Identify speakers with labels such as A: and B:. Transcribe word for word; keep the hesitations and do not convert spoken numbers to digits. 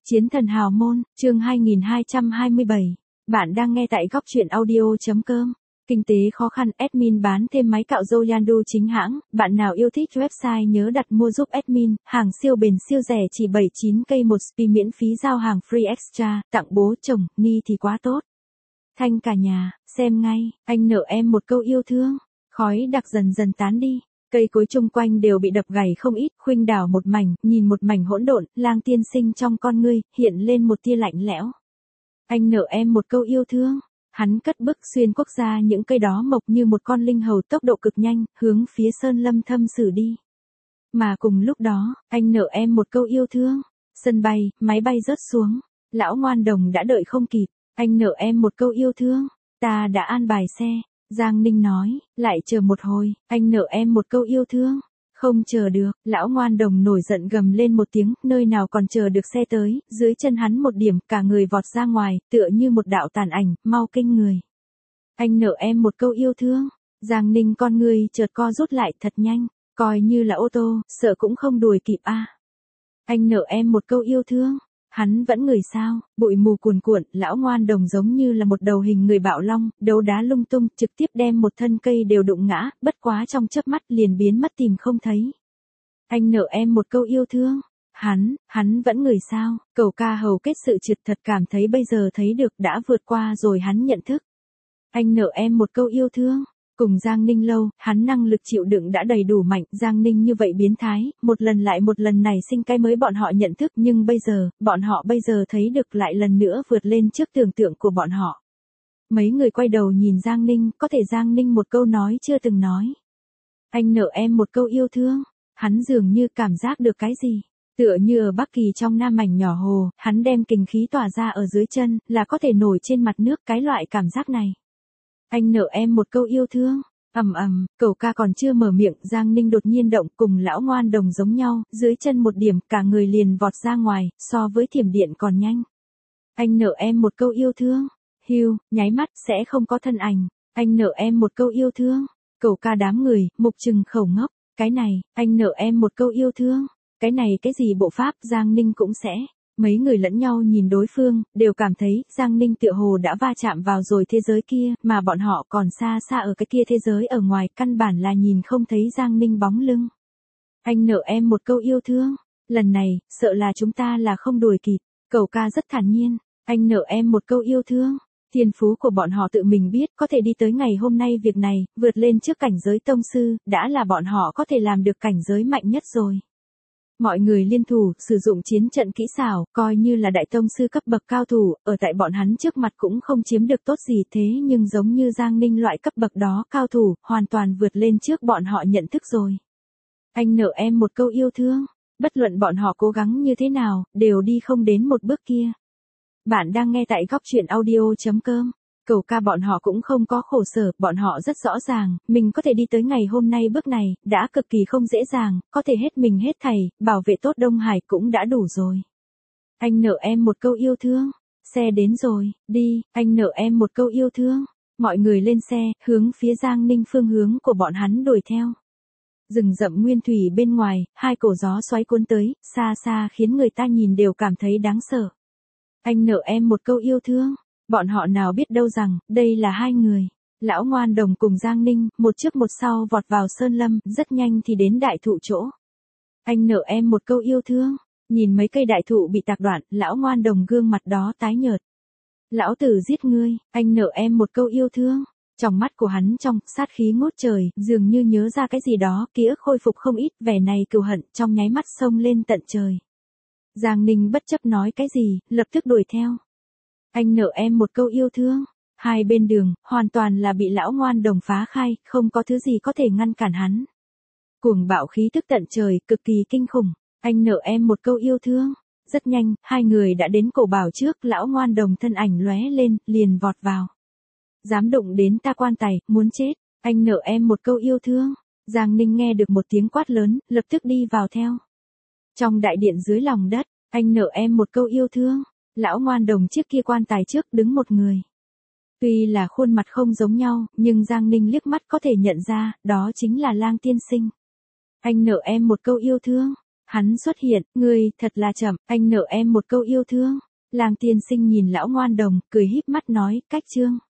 A: Chiến thần hào môn, chương hai nghìn hai trăm hai mươi bảy. Bạn đang nghe tại góc truyện audio.com. Kinh tế khó khăn, admin bán thêm máy cạo râu Yandu chính hãng. Bạn nào yêu thích website nhớ đặt mua giúp admin. Hàng siêu bền siêu rẻ chỉ bảy mươi chín k một spi, miễn phí giao hàng free extra. Tặng bố chồng, ni thì quá tốt. Thanh cả nhà, xem ngay. Anh nợ em một câu yêu thương. Khói đặc dần dần tán đi. Cây cối chung quanh đều bị đập gãy không ít, khuynh đảo một mảnh, nhìn một mảnh hỗn độn, Lang tiên sinh trong con ngươi, hiện lên một tia lạnh lẽo. Anh nợ em một câu yêu thương. Hắn cất bước xuyên quốc gia những cây đó mộc như một con linh hầu tốc độ cực nhanh, hướng phía sơn lâm thâm sử đi. Mà cùng lúc đó, anh nợ em một câu yêu thương. Sân bay, máy bay rớt xuống. Lão ngoan đồng đã đợi không kịp. Anh nợ em một câu yêu thương. Ta đã an bài xe. Giang Ninh nói, lại chờ một hồi, anh nợ em một câu yêu thương. Không chờ được, lão ngoan đồng nổi giận gầm lên một tiếng, nơi nào còn chờ được xe tới, dưới chân hắn một điểm, cả người vọt ra ngoài, tựa như một đạo tàn ảnh, mau kinh người. Anh nợ em một câu yêu thương. Giang Ninh con người chợt co rút lại thật nhanh, coi như là ô tô, sợ cũng không đuổi kịp a. À. Anh nợ em một câu yêu thương. Hắn vẫn người sao, bụi mù cuồn cuộn, lão ngoan đồng giống như là một đầu hình người bạo long, đấu đá lung tung, trực tiếp đem một thân cây đều đụng ngã, bất quá trong chớp mắt liền biến mất tìm không thấy. Anh nợ em một câu yêu thương. Hắn, hắn vẫn người sao, cầu ca hầu kết sự triệt thật cảm thấy bây giờ thấy được đã vượt qua rồi hắn nhận thức. Anh nợ em một câu yêu thương. Cùng Giang Ninh lâu, hắn năng lực chịu đựng đã đầy đủ mạnh, Giang Ninh như vậy biến thái, một lần lại một lần này sinh cái mới bọn họ nhận thức, nhưng bây giờ, bọn họ bây giờ thấy được lại lần nữa vượt lên trước tưởng tượng của bọn họ. Mấy người quay đầu nhìn Giang Ninh, có thể Giang Ninh một câu nói chưa từng nói. Anh nợ em một câu yêu thương. Hắn dường như cảm giác được cái gì. Tựa như ở Bắc Kỳ trong nam mảnh nhỏ hồ, hắn đem kình khí tỏa ra ở dưới chân, là có thể nổi trên mặt nước, cái loại cảm giác này. Anh nợ em một câu yêu thương. Ầm ầm, cẩu ca còn chưa mở miệng, Giang Ninh đột nhiên động, cùng lão ngoan đồng giống nhau, dưới chân một điểm, cả người liền vọt ra ngoài, so với thiểm điện còn nhanh. Anh nợ em một câu yêu thương. Hưu, nháy mắt sẽ không có thân ảnh. Anh nợ em một câu yêu thương. Cẩu ca đám người, mục trừng khẩu ngốc. Cái này, anh nợ em một câu yêu thương. Cái này cái gì bộ pháp, Giang Ninh cũng sẽ. Mấy người lẫn nhau nhìn đối phương, đều cảm thấy, Giang Ninh tựa hồ đã va chạm vào rồi thế giới kia, mà bọn họ còn xa xa ở cái kia thế giới ở ngoài, căn bản là nhìn không thấy Giang Ninh bóng lưng. Anh nợ em một câu yêu thương. Lần này, sợ là chúng ta là không đuổi kịp. Cẩu ca rất thản nhiên. Anh nợ em một câu yêu thương. Thiên phú của bọn họ tự mình biết, có thể đi tới ngày hôm nay việc này, vượt lên trước cảnh giới tông sư, đã là bọn họ có thể làm được cảnh giới mạnh nhất rồi. Mọi người liên thủ, sử dụng chiến trận kỹ xảo, coi như là đại tông sư cấp bậc cao thủ, ở tại bọn hắn trước mặt cũng không chiếm được tốt gì, thế nhưng giống như Giang Ninh loại cấp bậc đó, cao thủ, hoàn toàn vượt lên trước bọn họ nhận thức rồi. Anh nợ em một câu yêu thương. Bất luận bọn họ cố gắng như thế nào, đều đi không đến một bước kia. Bạn đang nghe tại góc truyện audio.com. Cẩu ca bọn họ cũng không có khổ sở, bọn họ rất rõ ràng, mình có thể đi tới ngày hôm nay bước này, đã cực kỳ không dễ dàng, có thể hết mình hết thảy, bảo vệ tốt Đông Hải cũng đã đủ rồi. Anh nợ em một câu yêu thương. Xe đến rồi, đi, anh nợ em một câu yêu thương. Mọi người lên xe, hướng phía Giang Ninh phương hướng của bọn hắn đuổi theo. Rừng rậm nguyên thủy bên ngoài, hai cổ gió xoáy cuốn tới, xa xa khiến người ta nhìn đều cảm thấy đáng sợ. Anh nợ em một câu yêu thương. Bọn họ nào biết đâu rằng, đây là hai người. Lão ngoan đồng cùng Giang Ninh, một trước một sau vọt vào sơn lâm, rất nhanh thì đến đại thụ chỗ. Anh nợ em một câu yêu thương. Nhìn mấy cây đại thụ bị tạc đoạn, lão ngoan đồng gương mặt đó tái nhợt. Lão tử giết ngươi, anh nợ em một câu yêu thương. Trong mắt của hắn trong, sát khí ngút trời, dường như nhớ ra cái gì đó, ký ức khôi phục không ít, vẻ này cừu hận, trong nháy mắt xông lên tận trời. Giang Ninh bất chấp nói cái gì, lập tức đuổi theo. Anh nợ em một câu yêu thương. Hai bên đường, hoàn toàn là bị lão ngoan đồng phá khai, không có thứ gì có thể ngăn cản hắn. Cuồng bạo khí tức tận trời, cực kỳ kinh khủng. Anh nợ em một câu yêu thương. Rất nhanh, hai người đã đến cổ bảo trước, lão ngoan đồng thân ảnh lóe lên, liền vọt vào. Dám đụng đến ta quan tài, muốn chết. Anh nợ em một câu yêu thương. Giang Ninh nghe được một tiếng quát lớn, lập tức đi vào theo. Trong đại điện dưới lòng đất, anh nợ em một câu yêu thương. Lão ngoan đồng chiếc kia quan tài trước đứng một người. Tuy là khuôn mặt không giống nhau, nhưng Giang Ninh liếc mắt có thể nhận ra, đó chính là Lang tiên sinh. Anh nợ em một câu yêu thương. Hắn xuất hiện, ngươi, thật là chậm, anh nợ em một câu yêu thương. Lang tiên sinh nhìn lão ngoan đồng, cười híp mắt nói, cách chương.